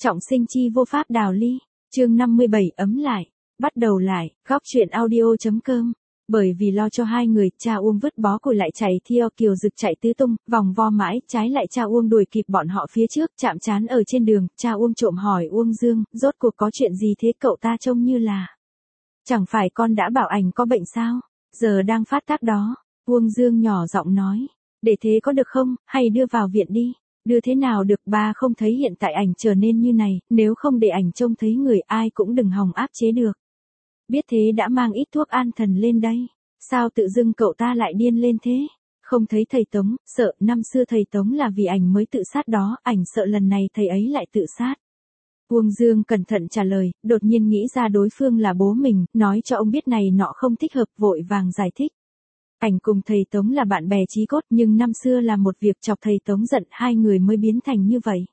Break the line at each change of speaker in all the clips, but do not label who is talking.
Trọng sinh chi vô pháp đào ly, chương 57 ấm lại, bắt đầu lại, góc chuyện audio.com. Bởi vì lo cho hai người, cha Uông vứt bó củi lại chạy theo Kiều Dực chạy tứ tung, vòng vo mãi, trái lại cha Uông đuổi kịp bọn họ phía trước, chạm trán ở trên đường, cha Uông trộm hỏi Uông Dương, rốt cuộc có chuyện gì thế cậu ta trông như là. Chẳng phải con đã bảo ảnh có bệnh sao, giờ đang phát tác đó, Uông Dương nhỏ giọng nói, để thế có được không, hay đưa vào viện đi. Đưa thế nào được, ba không thấy hiện tại ảnh trở nên như này, nếu không để ảnh trông thấy người ai cũng đừng hòng áp chế được. Biết thế đã mang ít thuốc an thần lên đây, sao tự dưng cậu ta lại điên lên thế? Không thấy thầy Tống, sợ năm xưa thầy Tống là vì ảnh mới tự sát đó, ảnh sợ lần này thầy ấy lại tự sát. Uông Dương cẩn thận trả lời, đột nhiên nghĩ ra đối phương là bố mình, nói cho ông biết này nọ không thích hợp, vội vàng giải thích. Ảnh cùng thầy Tống là bạn bè chí cốt, nhưng năm xưa là một việc chọc thầy Tống giận, hai người mới biến thành như vậy.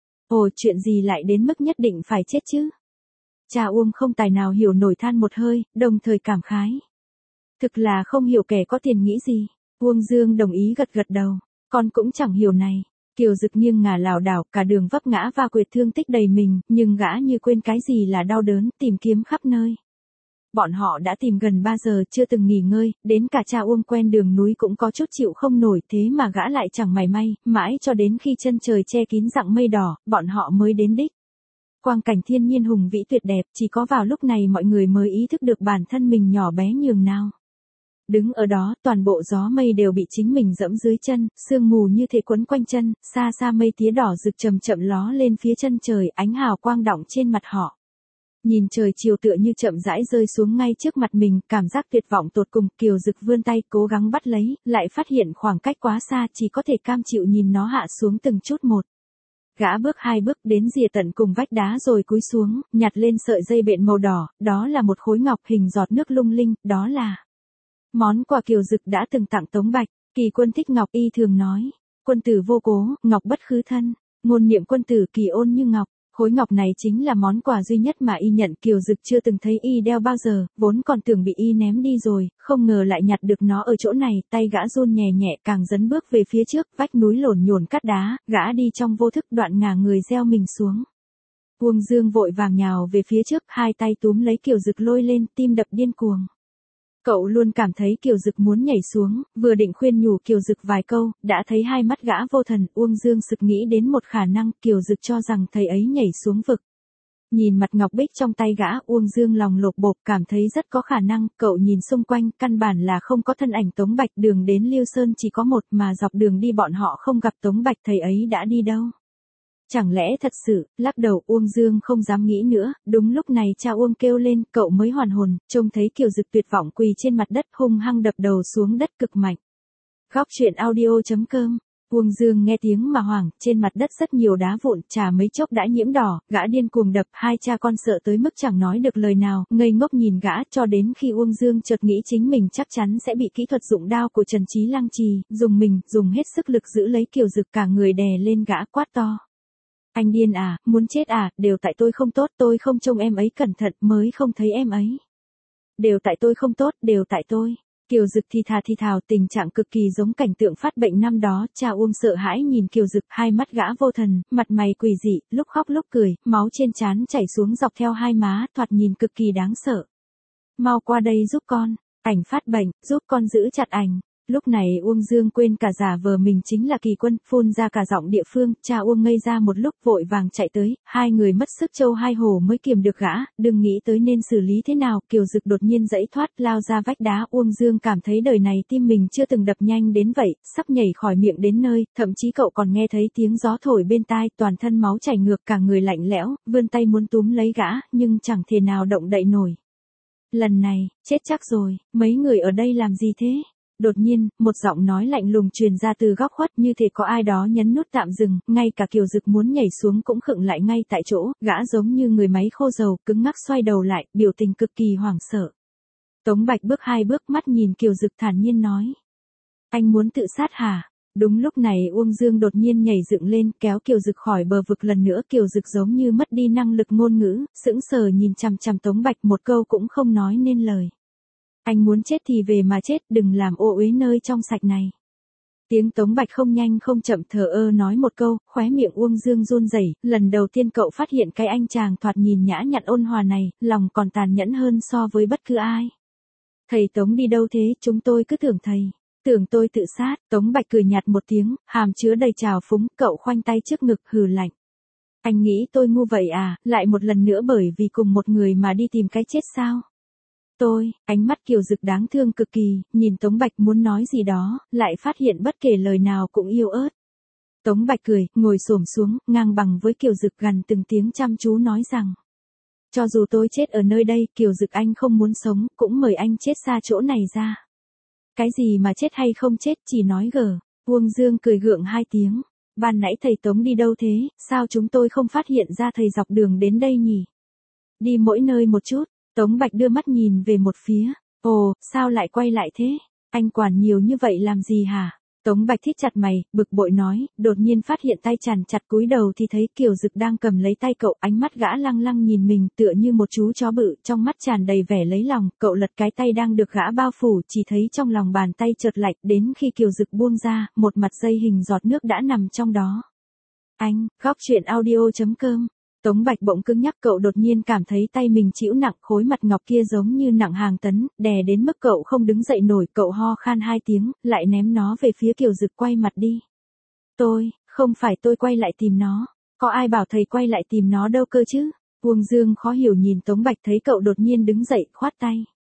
Ồ, chuyện gì lại đến mức nhất định phải chết chứ? Cha Uông không tài nào hiểu nổi, than một hơi, đồng thời cảm khái. Thực là không hiểu kẻ có tiền nghĩ gì. Uông Dương đồng ý gật gật đầu, con cũng chẳng hiểu này. Kiều Dực nghiêng ngả lảo đảo, cả đường vấp ngã va quệt, thương tích đầy mình, nhưng gã như quên cái gì là đau đớn, tìm kiếm khắp nơi. Bọn họ đã tìm gần 3 giờ chưa từng nghỉ ngơi, đến cả cha Uông quen đường núi cũng có chút chịu không nổi, thế mà gã lại chẳng mảy may, mãi cho đến khi chân trời che kín dặng mây đỏ, bọn họ mới đến đích. Quang cảnh thiên nhiên hùng vĩ tuyệt đẹp, chỉ có vào lúc này mọi người mới ý thức được bản thân mình nhỏ bé nhường nào. Đứng ở đó, toàn bộ gió mây đều bị chính mình dẫm dưới chân, sương mù như thể quấn quanh chân, xa xa mây tía đỏ rực chậm chậm ló lên phía chân trời, ánh hào quang đọng trên mặt họ. Nhìn trời chiều tựa như chậm rãi rơi xuống ngay trước mặt mình, cảm giác tuyệt vọng tột cùng, Kiều Dực vươn tay cố gắng bắt lấy, lại phát hiện khoảng cách quá xa, chỉ có thể cam chịu nhìn nó hạ xuống từng chút một. Gã bước 2 bước đến rìa tận cùng vách đá rồi cúi xuống, nhặt lên sợi dây bện màu đỏ, đó là một khối ngọc hình giọt nước lung linh, đó là món quà Kiều Dực đã từng tặng Tống Bạch. Kỳ Quân thích ngọc, y thường nói, quân tử vô cố, ngọc bất khứ thân, ngôn niệm quân tử kỳ ôn như ngọc. Khối ngọc này chính là món quà duy nhất mà y nhận, Kiều Dực chưa từng thấy y đeo bao giờ, vốn còn tưởng bị y ném đi rồi, không ngờ lại nhặt được nó ở chỗ này, tay gã run nhẹ nhẹ, càng dấn bước về phía trước, vách núi lổn nhổn cát đá, gã đi trong vô thức, đoạn ngả người gieo mình xuống. Uông Dương vội vàng nhào về phía trước, hai tay túm lấy Kiều Dực lôi lên, tim đập điên cuồng. Cậu luôn cảm thấy Kiều Dực muốn nhảy xuống, vừa định khuyên nhủ Kiều Dực vài câu, đã thấy hai mắt gã vô thần, Uông Dương sực nghĩ đến một khả năng, Kiều Dực cho rằng thầy ấy nhảy xuống vực. Nhìn mặt ngọc bích trong tay gã, Uông Dương lòng lột bột, cảm thấy rất có khả năng, cậu nhìn xung quanh, căn bản là không có thân ảnh Tống Bạch, đường đến Liêu Sơn chỉ có một, mà dọc đường đi bọn họ không gặp Tống Bạch, thầy ấy đã đi đâu? Chẳng lẽ thật sự, lắc đầu, Uông Dương không dám nghĩ nữa, đúng lúc này cha Uông kêu lên, cậu mới hoàn hồn, trông thấy Kiều Dực tuyệt vọng quỳ trên mặt đất, hung hăng đập đầu xuống đất cực mạnh. Góc chuyện audio.com. Uông Dương nghe tiếng mà hoảng, trên mặt đất rất nhiều đá vụn, trà mấy chốc đã nhiễm đỏ, gã điên cuồng đập, hai cha con sợ tới mức chẳng nói được lời nào, ngây ngốc nhìn gã, cho đến khi Uông Dương chợt nghĩ chính mình chắc chắn sẽ bị kỹ thuật dụng đao của Trần Chí Lăng trì, dùng hết sức lực giữ lấy Kiều Dực, cả người đè lên gã, quát to. Anh điên à, muốn chết à, đều tại tôi không tốt, tôi không trông em ấy cẩn thận, mới không thấy em ấy. Đều tại tôi không tốt, đều tại tôi. Kiều Dực thì thào, tình trạng cực kỳ giống cảnh tượng phát bệnh năm đó, cha Uông sợ hãi nhìn Kiều Dực, hai mắt gã vô thần, mặt mày quỷ dị, lúc khóc lúc cười, máu trên trán chảy xuống dọc theo hai má, thoạt nhìn cực kỳ đáng sợ. Mau qua đây giúp con, ảnh phát bệnh, giúp con giữ chặt ảnh. Lúc này Uông Dương quên cả giả vờ mình chính là Kỳ Quân, phun ra cả giọng địa phương, cha Uông ngây ra một lúc vội vàng chạy tới, hai người mất sức châu hai hổ mới kiềm được gã, đừng nghĩ tới nên xử lý thế nào, Kiều Dực đột nhiên giãy thoát, lao ra vách đá, Uông Dương cảm thấy đời này tim mình chưa từng đập nhanh đến vậy, sắp nhảy khỏi miệng đến nơi, thậm chí cậu còn nghe thấy tiếng gió thổi bên tai, toàn thân máu chảy ngược, cả người lạnh lẽo, vươn tay muốn túm lấy gã, nhưng chẳng thể nào động đậy nổi. Lần này, chết chắc rồi, mấy người ở đây làm gì thế? Đột nhiên, một giọng nói lạnh lùng truyền ra từ góc khuất, như thể có ai đó nhấn nút tạm dừng, ngay cả Kiều Dực muốn nhảy xuống cũng khựng lại ngay tại chỗ, gã giống như người máy khô dầu, cứng ngắc xoay đầu lại, biểu tình cực kỳ hoảng sợ. Tống Bạch bước 2 bước, mắt nhìn Kiều Dực thản nhiên nói. Anh muốn tự sát hả? Đúng lúc này Uông Dương đột nhiên nhảy dựng lên, kéo Kiều Dực khỏi bờ vực lần nữa, Kiều Dực giống như mất đi năng lực ngôn ngữ, sững sờ nhìn chằm chằm Tống Bạch, một câu cũng không nói nên lời. Anh muốn chết thì về mà chết, đừng làm ô uế nơi trong sạch này. Tiếng Tống Bạch không nhanh không chậm thờ ơ nói một câu, khóe miệng Uông Dương run rẩy. Lần đầu tiên cậu phát hiện cái anh chàng thoạt nhìn nhã nhặn ôn hòa này, lòng còn tàn nhẫn hơn so với bất cứ ai. Thầy Tống đi đâu thế, chúng tôi cứ tưởng thầy. Tưởng tôi tự sát. Tống Bạch cười nhạt một tiếng, hàm chứa đầy trào phúng, cậu khoanh tay trước ngực hừ lạnh. Anh nghĩ tôi ngu vậy à, lại một lần nữa bởi vì cùng một người mà đi tìm cái chết sao? Ánh mắt Kiều Dực đáng thương cực kỳ, nhìn Tống Bạch muốn nói gì đó, lại phát hiện bất kể lời nào cũng yếu ớt. Tống Bạch cười, ngồi xổm xuống, ngang bằng với Kiều Dực gần từng tiếng chăm chú nói rằng. Cho dù tôi chết ở nơi đây, Kiều Dực anh không muốn sống, cũng mời anh chết xa chỗ này ra. Cái gì mà chết hay không chết, chỉ nói gờ. Uông Dương cười gượng hai tiếng. Ban nãy thầy Tống đi đâu thế, sao chúng tôi không phát hiện ra thầy dọc đường đến đây nhỉ? Đi mỗi nơi một chút. Tống Bạch đưa mắt nhìn về một phía. Ồ, sao lại quay lại thế? Anh quản nhiều như vậy làm gì hả? Tống Bạch thít chặt mày, bực bội nói, đột nhiên phát hiện tay chằn chặt cúi đầu thì thấy Kiều Dực đang cầm lấy tay cậu, ánh mắt gã lăng lăng nhìn mình tựa như một chú chó bự, trong mắt tràn đầy vẻ lấy lòng, cậu lật cái tay đang được gã bao phủ, chỉ thấy trong lòng bàn tay chợt lạnh, đến khi Kiều Dực buông ra, một mặt dây hình giọt nước đã nằm trong đó. Anh, góc truyện audio.com. Tống Bạch bỗng cứng nhắc, cậu đột nhiên cảm thấy tay mình chịu nặng, khối mặt ngọc kia giống như nặng hàng tấn, đè đến mức cậu không đứng dậy nổi, cậu ho khan hai tiếng, lại ném nó về phía Kiều Dực, quay mặt đi. Không phải tôi quay lại tìm nó, có ai bảo thầy quay lại tìm nó đâu cơ chứ? Uông Dương khó hiểu nhìn Tống Bạch, thấy cậu đột nhiên đứng dậy, khoát tay.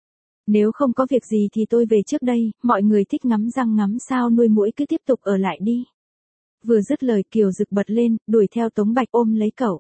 Nếu không có việc gì thì tôi về trước đây, mọi người thích ngắm răng ngắm sao nuôi muỗi cứ tiếp tục ở lại đi. Vừa dứt lời Kiều Dực bật lên, đuổi theo Tống Bạch ôm lấy cậu.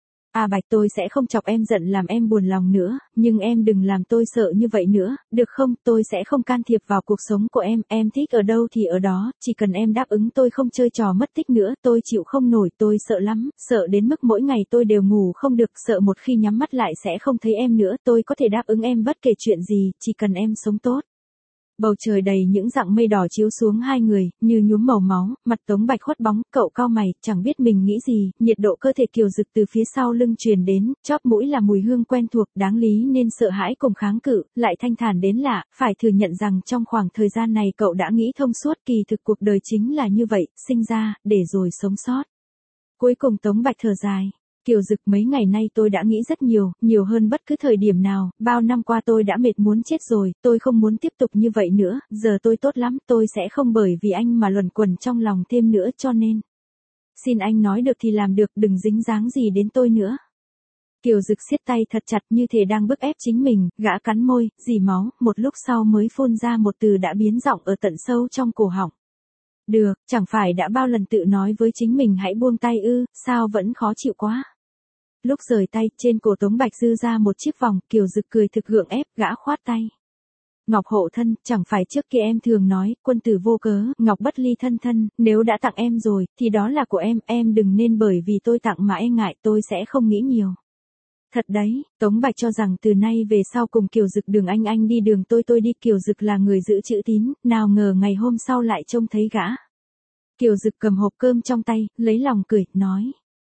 À Bạch, tôi sẽ không chọc em giận làm em buồn lòng nữa, nhưng em đừng làm tôi sợ như vậy nữa, được không? Tôi sẽ không can thiệp vào cuộc sống của em thích ở đâu thì ở đó, chỉ cần em đáp ứng tôi không chơi trò mất tích nữa, tôi chịu không nổi, tôi sợ lắm, sợ đến mức mỗi ngày tôi đều ngủ không được, sợ một khi nhắm mắt lại sẽ không thấy em nữa, tôi có thể đáp ứng em bất kể chuyện gì, chỉ cần em sống tốt. Bầu trời đầy những dặng mây đỏ chiếu xuống hai người, như nhuốm màu máu, mặt Tống Bạch khuất bóng, cậu cau mày, chẳng biết mình nghĩ gì, nhiệt độ cơ thể Kiều Dực từ phía sau lưng truyền đến, chóp mũi là mùi hương quen thuộc, đáng lý nên sợ hãi cùng kháng cự, lại thanh thản đến lạ, phải thừa nhận rằng trong khoảng thời gian này cậu đã nghĩ thông suốt, kỳ thực cuộc đời chính là như vậy, sinh ra, để rồi sống sót. Cuối cùng Tống Bạch thở dài. Kiều Dực, mấy ngày nay tôi đã nghĩ rất nhiều, nhiều hơn bất cứ thời điểm nào, bao năm qua tôi đã mệt muốn chết rồi, tôi không muốn tiếp tục như vậy nữa, giờ tôi tốt lắm, tôi sẽ không bởi vì anh mà luẩn quẩn trong lòng thêm nữa, cho nên. Xin anh nói được thì làm được, đừng dính dáng gì đến tôi nữa. Kiều Dực siết tay thật chặt như thể đang bức ép chính mình, gã cắn môi, rỉ máu, một lúc sau mới phun ra một từ đã biến giọng ở tận sâu trong cổ họng. Được, chẳng phải đã bao lần tự nói với chính mình hãy buông tay ư, sao vẫn khó chịu quá. Lúc rời tay, trên cổ Tống Bạch dư ra một chiếc vòng, Kiều Dực cười thực gượng ép, gã khoát tay. Ngọc hộ thân, chẳng phải trước kia em thường nói, quân tử vô cớ, ngọc bất ly thân thân, nếu đã tặng em rồi, thì đó là của em đừng nên bởi vì tôi tặng mà e ngại, tôi sẽ không nghĩ nhiều. Thật đấy, Tống Bạch cho rằng từ nay về sau cùng Kiều Dực đường anh đi đường tôi đi, Kiều Dực là người giữ chữ tín, nào ngờ ngày hôm sau lại trông thấy gã. Kiều Dực cầm hộp cơm trong tay, lấy lòng cười, nói.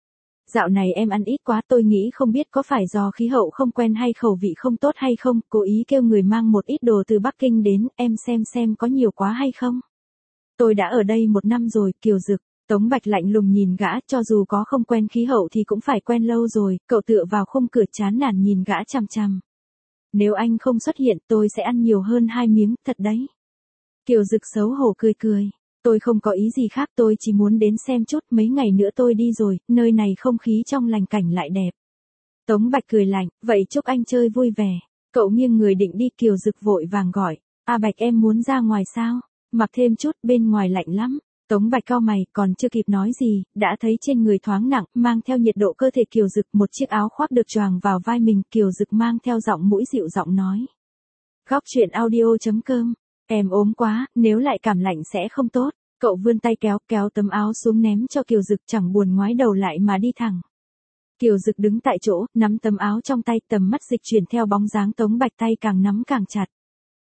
Dạo này em ăn ít quá, tôi nghĩ không biết có phải do khí hậu không quen hay khẩu vị không tốt hay không, cố ý kêu người mang một ít đồ từ Bắc Kinh đến, em xem có nhiều quá hay không. Tôi đã ở đây 1 năm rồi, Kiều Dực. Tống Bạch lạnh lùng nhìn gã, cho dù có không quen khí hậu thì cũng phải quen lâu rồi, cậu tựa vào khung cửa chán nản nhìn gã chằm chằm. Nếu anh không xuất hiện tôi sẽ ăn nhiều hơn 2 miếng, thật đấy. Kiều Dực xấu hổ cười. Tôi không có ý gì khác, tôi chỉ muốn đến xem chút, mấy ngày nữa tôi đi rồi, nơi này không khí trong lành cảnh lại đẹp. Tống Bạch cười lạnh, vậy chúc anh chơi vui vẻ. Cậu nghiêng người định đi, Kiều Dực vội vàng gọi. À Bạch, em muốn ra ngoài sao? Mặc thêm chút, bên ngoài lạnh lắm. Tống Bạch cau mày, còn chưa kịp nói gì, đã thấy trên người thoáng nặng, mang theo nhiệt độ cơ thể Kiều Dực, một chiếc áo khoác được choàng vào vai mình, Kiều Dực mang theo giọng mũi dịu giọng nói. Góc truyện audio.com, em ốm quá, nếu lại cảm lạnh sẽ không tốt. Cậu vươn tay kéo tấm áo xuống ném cho Kiều Dực, chẳng buồn ngoái đầu lại mà đi thẳng. Kiều Dực đứng tại chỗ, nắm tấm áo trong tay, tầm mắt dịch chuyển theo bóng dáng Tống Bạch, tay càng nắm càng chặt.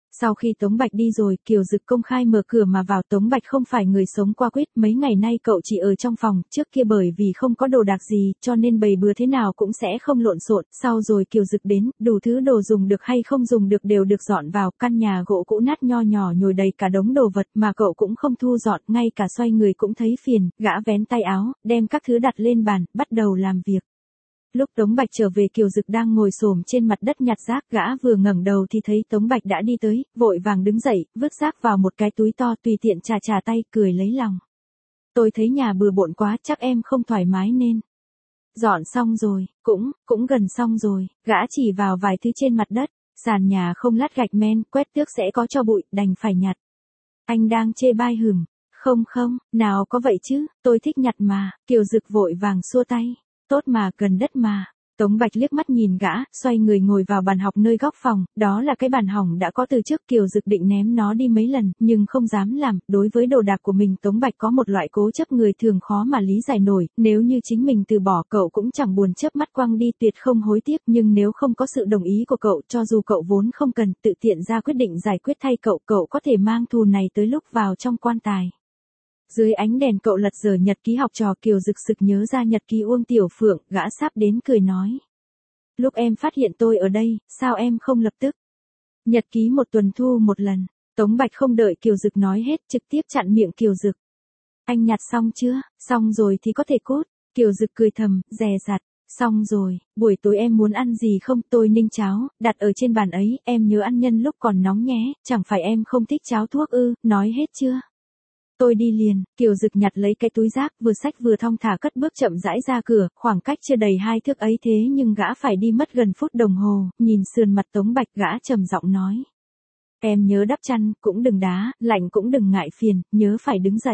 Sau khi Tống Bạch đi rồi, Kiều Dực công khai mở cửa mà vào. Tống Bạch không phải người sống qua quýt, mấy ngày nay cậu chỉ ở trong phòng, trước kia bởi vì không có đồ đạc gì, cho nên bày bừa thế nào cũng sẽ không lộn xộn. Sau rồi Kiều Dực đến, đủ thứ đồ dùng được hay không dùng được đều được dọn vào, căn nhà gỗ cũ nát nho nhỏ nhồi đầy cả đống đồ vật mà cậu cũng không thu dọn, ngay cả xoay người cũng thấy phiền, gã vén tay áo, đem các thứ đặt lên bàn, bắt đầu làm việc. Lúc Tống Bạch trở về Kiều Dực đang ngồi xổm trên mặt đất nhặt rác, gã vừa ngẩng đầu thì thấy Tống Bạch đã đi tới, vội vàng đứng dậy, vứt rác vào một cái túi to, tùy tiện chà tay, cười lấy lòng. Tôi thấy nhà bừa bộn quá, chắc em không thoải mái nên. Dọn xong rồi, cũng gần xong rồi, gã chỉ vào vài thứ trên mặt đất, sàn nhà không lát gạch men, quét tước sẽ có cho bụi, đành phải nhặt. Anh đang chê bai hửng, không, nào có vậy chứ, tôi thích nhặt mà, Kiều Dực vội vàng xua tay. Tốt mà, gần đất mà. Tống Bạch liếc mắt nhìn gã, xoay người ngồi vào bàn học nơi góc phòng, đó là cái bàn hỏng đã có từ trước. Kiều Dực định ném nó đi mấy lần, nhưng không dám làm, đối với đồ đạc của mình Tống Bạch có một loại cố chấp người thường khó mà lý giải nổi, nếu như chính mình từ bỏ cậu cũng chẳng buồn chớp mắt quăng đi, tuyệt không hối tiếc, nhưng nếu không có sự đồng ý của cậu, cho dù cậu vốn không cần, tự tiện ra quyết định giải quyết thay cậu, cậu có thể mang thù này tới lúc vào trong quan tài. Dưới ánh đèn cậu lật dở nhật ký học trò. Kiều Dực sực nhớ ra nhật ký Uông Tiểu Phượng, gã sắp đến cười nói. Lúc em phát hiện tôi ở đây, sao em không lập tức? Nhật ký một tuần thu một lần. Tống Bạch không đợi Kiều Dực nói hết, trực tiếp chặn miệng Kiều Dực. Anh nhặt xong chưa? Xong rồi thì có thể cút. Kiều Dực cười thầm, dè dặt. Xong rồi, buổi tối em muốn ăn gì không? Tôi ninh cháo, đặt ở trên bàn ấy, em nhớ ăn nhân lúc còn nóng nhé, chẳng phải em không thích cháo thuốc ư, nói hết chưa? Tôi đi liền. Kiều Dực nhặt lấy cái túi rác, vừa xách vừa thong thả cất bước chậm rãi ra cửa, khoảng cách chưa đầy 2 thước ấy thế nhưng gã phải đi mất gần phút đồng hồ, nhìn sườn mặt Tống Bạch gã trầm giọng nói. Em nhớ đắp chăn, cũng đừng đá, lạnh cũng đừng ngại phiền, nhớ phải đứng dậy.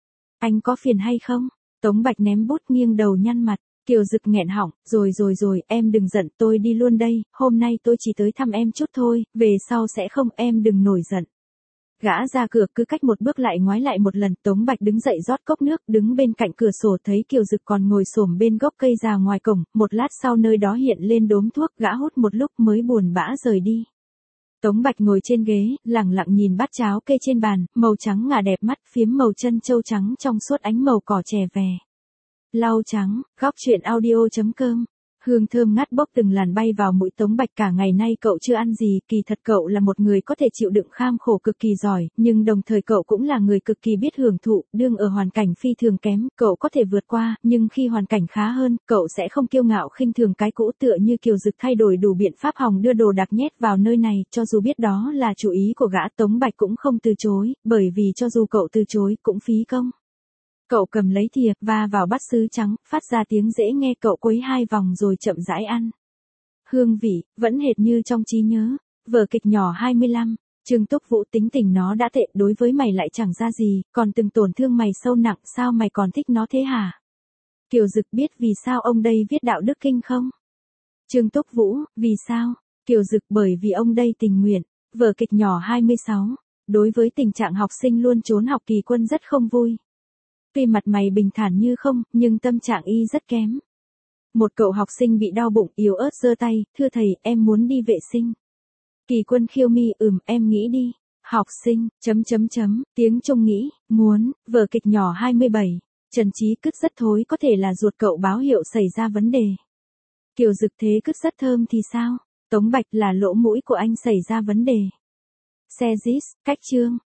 Anh có phiền hay không? Tống Bạch ném bút nghiêng đầu nhăn mặt. Kiều Dực nghẹn họng, rồi, em đừng giận, tôi đi luôn đây, hôm nay tôi chỉ tới thăm em chút thôi, về sau sẽ không, em đừng nổi giận. Gã ra cửa, cứ cách một bước lại ngoái lại một lần. Tống Bạch đứng dậy rót cốc nước, đứng bên cạnh cửa sổ thấy Kiều Dực còn ngồi xổm bên gốc cây già ngoài cổng, một lát sau nơi đó hiện lên đốm thuốc, gã hút một lúc mới buồn bã rời đi. Tống Bạch ngồi trên ghế, lẳng lặng nhìn bát cháo kê trên bàn, màu trắng ngà đẹp mắt, phiếm màu chân châu trắng trong suốt ánh màu cỏ chè vè. Lau trắng, góc truyện audio.com. Hương thơm ngát bốc từng làn bay vào mũi Tống Bạch. Cả ngày nay cậu chưa ăn gì, kỳ thật cậu là một người có thể chịu đựng kham khổ cực kỳ giỏi, nhưng đồng thời cậu cũng là người cực kỳ biết hưởng thụ, đương ở hoàn cảnh phi thường kém, cậu có thể vượt qua, nhưng khi hoàn cảnh khá hơn, cậu sẽ không kiêu ngạo khinh thường cái cũ. Tựa như Kiều Dực thay đổi đủ biện pháp hòng đưa đồ đạc nhét vào nơi này, cho dù biết đó là chủ ý của gã, Tống Bạch cũng không từ chối, bởi vì cho dù cậu từ chối, cũng phí công. Cậu cầm lấy thìa, va vào bát sứ trắng, phát ra tiếng dễ nghe. Cậu quấy 2 vòng rồi chậm rãi ăn. Hương vị, vẫn hệt như trong trí nhớ. Vở kịch nhỏ 25, Trương Túc Vũ tính tình nó đã tệ, đối với mày lại chẳng ra gì, còn từng tổn thương mày sâu nặng, sao mày còn thích nó thế hả? Kiều Dực biết vì sao ông đây viết đạo đức kinh không? Trương Túc Vũ, vì sao? Kiều Dực, bởi vì ông đây tình nguyện. Vở kịch nhỏ 26, đối với tình trạng học sinh luôn trốn học Kỳ Quân rất không vui. Tuy mặt mày bình thản như không, nhưng tâm trạng y rất kém. Một cậu học sinh bị đau bụng, yếu ớt giơ tay, thưa thầy, em muốn đi vệ sinh. Kỳ Quân khiêu mi, em nghĩ đi. Học sinh, tiếng Trung nghĩ, muốn. Vở kịch nhỏ 27, Trần Trí cứt rất thối, có thể là ruột cậu báo hiệu xảy ra vấn đề. Kiều Dực, thế cứt rất thơm thì sao? Tống Bạch, là lỗ mũi của anh xảy ra vấn đề. Xe dít, cách chương.